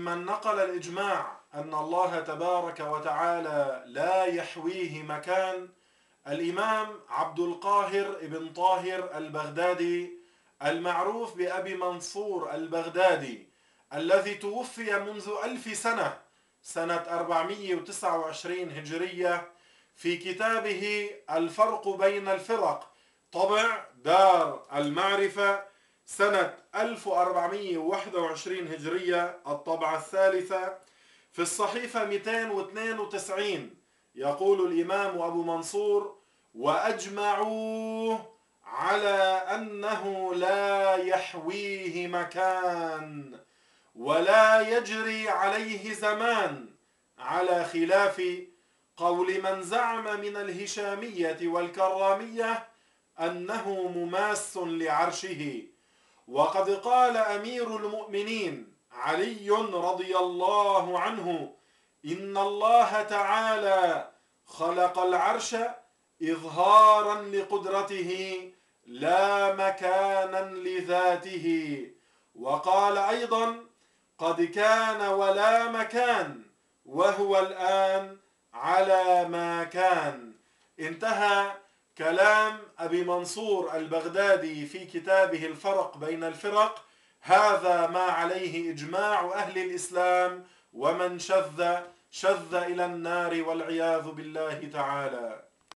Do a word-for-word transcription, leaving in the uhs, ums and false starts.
ممن نقل الإجماع أن الله تبارك وتعالى لا يحويه مكان الإمام عبد القاهر بن طاهر البغدادي المعروف بأبي منصور البغدادي، الذي توفي منذ ألف سنة سنة أربعمئة وتسعة وعشرين هجرية في كتابه الفرق بين الفرق، طبع دار المعرفة سنة ألف وأربعمئة وواحد وعشرين هجرية، الطبعة الثالثة، في الصحيفة مئتين واثنين وتسعين. يقول الإمام أبو منصور: وأجمعوا على أنه لا يحويه مكان ولا يجري عليه زمان، على خلاف قول من زعم من الهشامية والكرامية أنه مماس لعرشه. وقد قال أمير المؤمنين علي رضي الله عنه: إن الله تعالى خلق العرش إظهارا لقدرته لا مكانا لذاته. وقال أيضا: قد كان ولا مكان وهو الآن على ما كان. انتهى كلام أبي منصور البغدادي في كتابه الفرق بين الفرق. هذا ما عليه إجماع أهل الإسلام، ومن شذ شذ إلى النار والعياذ بالله تعالى.